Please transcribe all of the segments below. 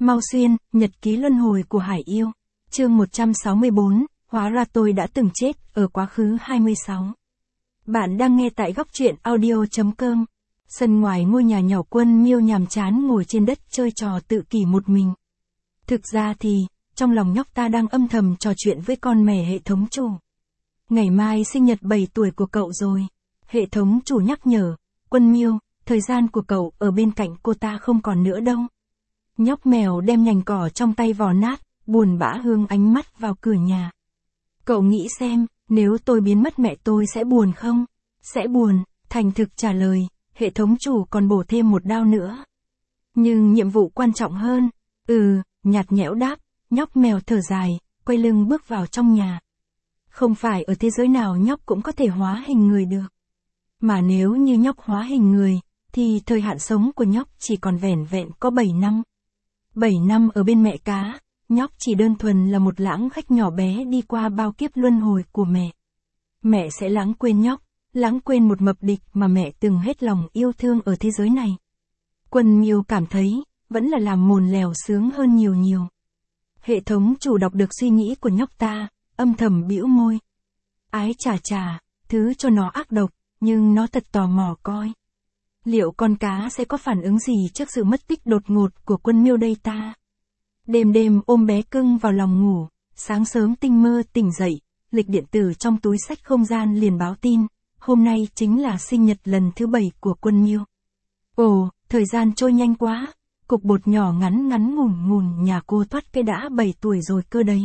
Mau Xuyên, nhật ký luân hồi của Hải Yêu. Chương 164, hóa ra tôi đã từng chết, ở quá khứ 26. Bạn đang nghe tại góc truyện audio.com. Sân ngoài ngôi nhà nhỏ Quân Miêu nhàm chán ngồi trên đất chơi trò tự kỷ một mình. Thực ra thì, trong lòng nhóc ta đang âm thầm trò chuyện với con mẹ hệ thống chủ. Ngày mai sinh nhật 7 tuổi của cậu rồi. Hệ thống chủ nhắc nhở, Quân Miêu, thời gian của cậu ở bên cạnh cô ta không còn nữa đâu. Nhóc mèo đem nhành cỏ trong tay vò nát, buồn bã hướng ánh mắt vào cửa nhà. Cậu nghĩ xem, nếu tôi biến mất mẹ tôi sẽ buồn không? Sẽ buồn, thành thực trả lời, hệ thống chủ còn bổ thêm một đao nữa. Nhưng nhiệm vụ quan trọng hơn. Nhạt nhẽo đáp, nhóc mèo thở dài, quay lưng bước vào trong nhà. Không phải ở thế giới nào nhóc cũng có thể hóa hình người được. Mà nếu như nhóc hóa hình người, thì thời hạn sống của nhóc chỉ còn vẻn vẹn có 7 năm. 7 năm ở bên mẹ cá, nhóc chỉ đơn thuần là một lãng khách nhỏ bé đi qua bao kiếp luân hồi của mẹ. Mẹ sẽ lãng quên nhóc, lãng quên một mập địch mà mẹ từng hết lòng yêu thương ở thế giới này. Quân Miêu cảm thấy, vẫn là làm mồn lèo sướng hơn nhiều. Hệ thống chủ đọc được suy nghĩ của nhóc ta, âm thầm bĩu môi. Ái chà, thứ cho nó ác độc, nhưng nó thật tò mò coi. Liệu con cá sẽ có phản ứng gì trước sự mất tích đột ngột của Quân Miêu đây ta? Đêm ôm bé cưng vào lòng ngủ, sáng sớm tinh mơ tỉnh dậy, lịch điện tử trong túi sách không gian liền báo tin, hôm nay chính là sinh nhật lần thứ 7 của Quân Miêu. Ồ, thời gian trôi nhanh quá, cục bột nhỏ ngắn ngủn nhà cô thoát cái đã 7 tuổi rồi cơ đấy.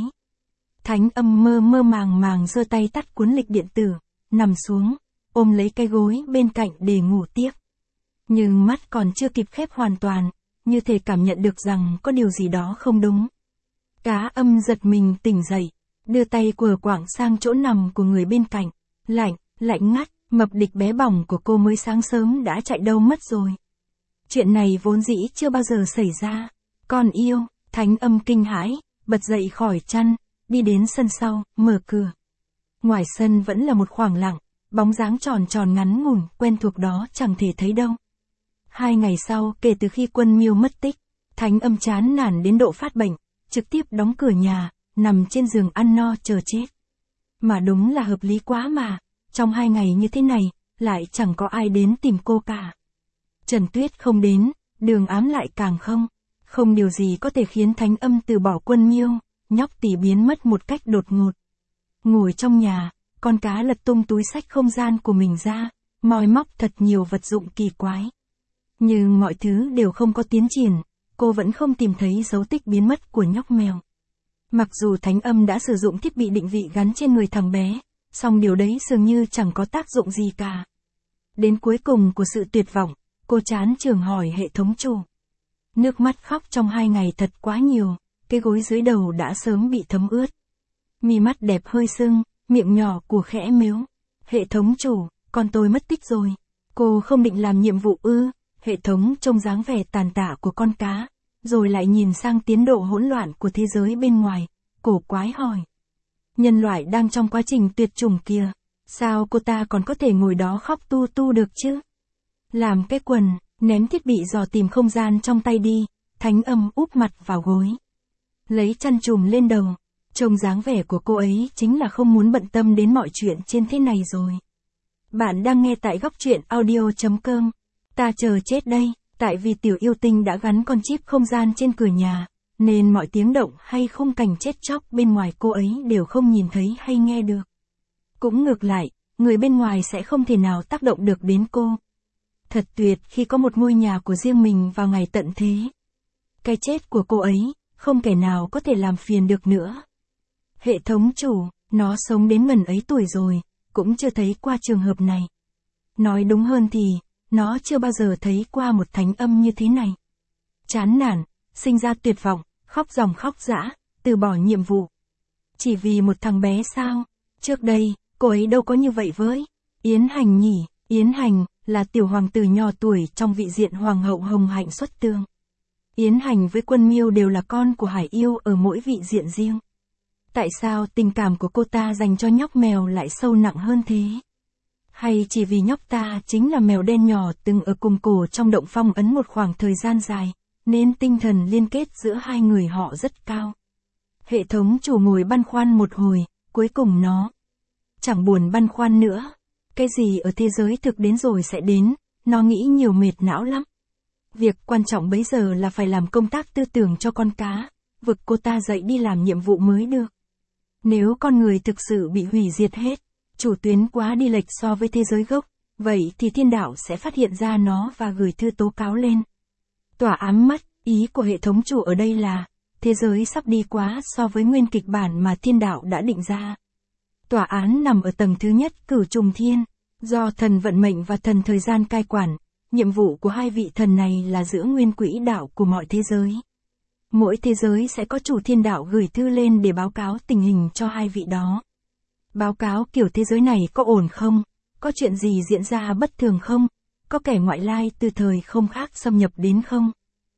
Thánh Âm mơ màng giơ tay tắt cuốn lịch điện tử, nằm xuống, ôm lấy cái gối bên cạnh để ngủ tiếp. Nhưng mắt còn chưa kịp khép hoàn toàn, như thể cảm nhận được rằng có điều gì đó không đúng. Cá Âm giật mình tỉnh dậy, đưa tay quờ quạng sang chỗ nằm của người bên cạnh, lạnh ngắt, mập địch bé bỏng của cô mới sáng sớm đã chạy đâu mất rồi. Chuyện này vốn dĩ chưa bao giờ xảy ra. Con yêu, Thánh Âm kinh hãi, bật dậy khỏi chăn, đi đến sân sau, mở cửa. Ngoài sân vẫn là một khoảng lặng, bóng dáng tròn ngắn ngủn, quen thuộc đó chẳng thể thấy đâu. 2 ngày sau kể từ khi Quân Miêu mất tích, Thánh Âm chán nản đến độ phát bệnh, trực tiếp đóng cửa nhà, nằm trên giường ăn no chờ chết. Mà đúng là hợp lý quá mà, trong 2 ngày như thế này, lại chẳng có ai đến tìm cô cả. Trần Tuyết không đến, Đường Ám lại càng không. Không điều gì có thể khiến Thánh Âm từ bỏ Quân Miêu, nhóc tỉ biến mất một cách đột ngột. Ngồi trong nhà, con cá lật tung túi sách không gian của mình ra, moi móc thật nhiều vật dụng kỳ quái. Nhưng mọi thứ đều không có tiến triển, cô vẫn không tìm thấy dấu tích biến mất của nhóc mèo. Mặc dù Thánh Âm đã sử dụng thiết bị định vị gắn trên người thằng bé, song điều đấy dường như chẳng có tác dụng gì cả. Đến cuối cùng của sự tuyệt vọng, cô chán chường hỏi hệ thống chủ. Nước mắt khóc trong 2 ngày thật quá nhiều, cái gối dưới đầu đã sớm bị thấm ướt. Mi mắt đẹp hơi sưng, miệng nhỏ của khẽ mếu. Hệ thống chủ, con tôi mất tích rồi. Cô không định làm nhiệm vụ ư? Hệ thống trông dáng vẻ tàn tạ của con cá, rồi lại nhìn sang tiến độ hỗn loạn của thế giới bên ngoài, cổ quái hỏi. Nhân loại đang trong quá trình tuyệt chủng kìa, sao cô ta còn có thể ngồi đó khóc tu được chứ? Làm cái quần, ném thiết bị dò tìm không gian trong tay đi, Thánh Âm úp mặt vào gối. Lấy chăn trùm lên đầu, trông dáng vẻ của cô ấy chính là không muốn bận tâm đến mọi chuyện trên thế này rồi. Bạn đang nghe tại góc truyện audio.com. Ta chờ chết đây, tại vì tiểu yêu tinh đã gắn con chip không gian trên cửa nhà, nên mọi tiếng động hay khung cảnh chết chóc bên ngoài cô ấy đều không nhìn thấy hay nghe được. Cũng ngược lại, người bên ngoài sẽ không thể nào tác động được đến cô. Thật tuyệt khi có một ngôi nhà của riêng mình vào ngày tận thế. Cái chết của cô ấy, không kẻ nào có thể làm phiền được nữa. Hệ thống chủ, nó sống đến ngần ấy tuổi rồi, cũng chưa thấy qua trường hợp này. Nói đúng hơn thì, nó chưa bao giờ thấy qua một Thánh Âm như thế này. Chán nản, sinh ra tuyệt vọng, khóc ròng khóc rã, từ bỏ nhiệm vụ. Chỉ vì một thằng bé sao? Trước đây, cô ấy đâu có như vậy với Yến Hành nhỉ? Yến Hành là tiểu hoàng tử nhỏ tuổi trong vị diện hoàng hậu hồng hạnh xuất tương. Yến Hành với Quân Miêu đều là con của Hải Yêu ở mỗi vị diện riêng. Tại sao tình cảm của cô ta dành cho nhóc mèo lại sâu nặng hơn thế? Hay chỉ vì nhóc ta chính là mèo đen nhỏ từng ở cùng cổ trong động phong ấn một khoảng thời gian dài, nên tinh thần liên kết giữa hai người họ rất cao. Hệ thống chủ ngồi băn khoăn một hồi, cuối cùng nó chẳng buồn băn khoăn nữa. Cái gì ở thế giới thực đến rồi sẽ đến, nó nghĩ nhiều mệt não lắm. Việc quan trọng bấy giờ là phải làm công tác tư tưởng cho con cá, vực cô ta dậy đi làm nhiệm vụ mới được. Nếu con người thực sự bị hủy diệt hết, chủ tuyến quá đi lệch so với thế giới gốc, vậy thì thiên đạo sẽ phát hiện ra nó và gửi thư tố cáo lên. Tòa ám mất, ý của hệ thống chủ ở đây là, thế giới sắp đi quá so với nguyên kịch bản mà thiên đạo đã định ra. Tòa án nằm ở tầng thứ nhất cửu trùng thiên, do thần vận mệnh và thần thời gian cai quản, nhiệm vụ của hai vị thần này là giữ nguyên quỹ đạo của mọi thế giới. Mỗi thế giới sẽ có chủ thiên đạo gửi thư lên để báo cáo tình hình cho hai vị đó. Báo cáo kiểu thế giới này có ổn không? Có chuyện gì diễn ra bất thường không? Có kẻ ngoại lai từ thời không khác xâm nhập đến không?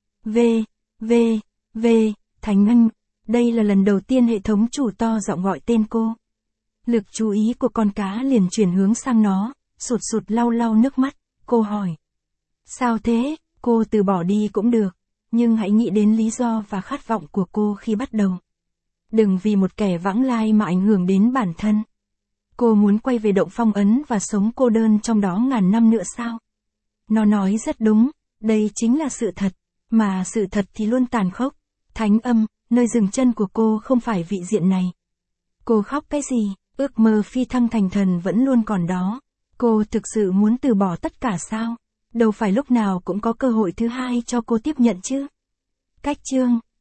Thánh Anh. Đây là lần đầu tiên hệ thống chủ to giọng gọi tên cô. Lực chú ý của con cá liền chuyển hướng sang nó, sụt lau lau nước mắt, cô hỏi. Sao thế, cô từ bỏ đi cũng được, nhưng hãy nghĩ đến lý do và khát vọng của cô khi bắt đầu. Đừng vì một kẻ vãng lai mà ảnh hưởng đến bản thân. Cô muốn quay về động phong ấn và sống cô đơn trong đó ngàn năm nữa sao? Nó nói rất đúng, đây chính là sự thật, mà sự thật thì luôn tàn khốc. Thánh Âm, nơi dừng chân của cô không phải vị diện này. Cô khóc cái gì, ước mơ phi thăng thành thần vẫn luôn còn đó. Cô thực sự muốn từ bỏ tất cả sao? Đâu phải lúc nào cũng có cơ hội thứ hai cho cô tiếp nhận chứ. Cách chương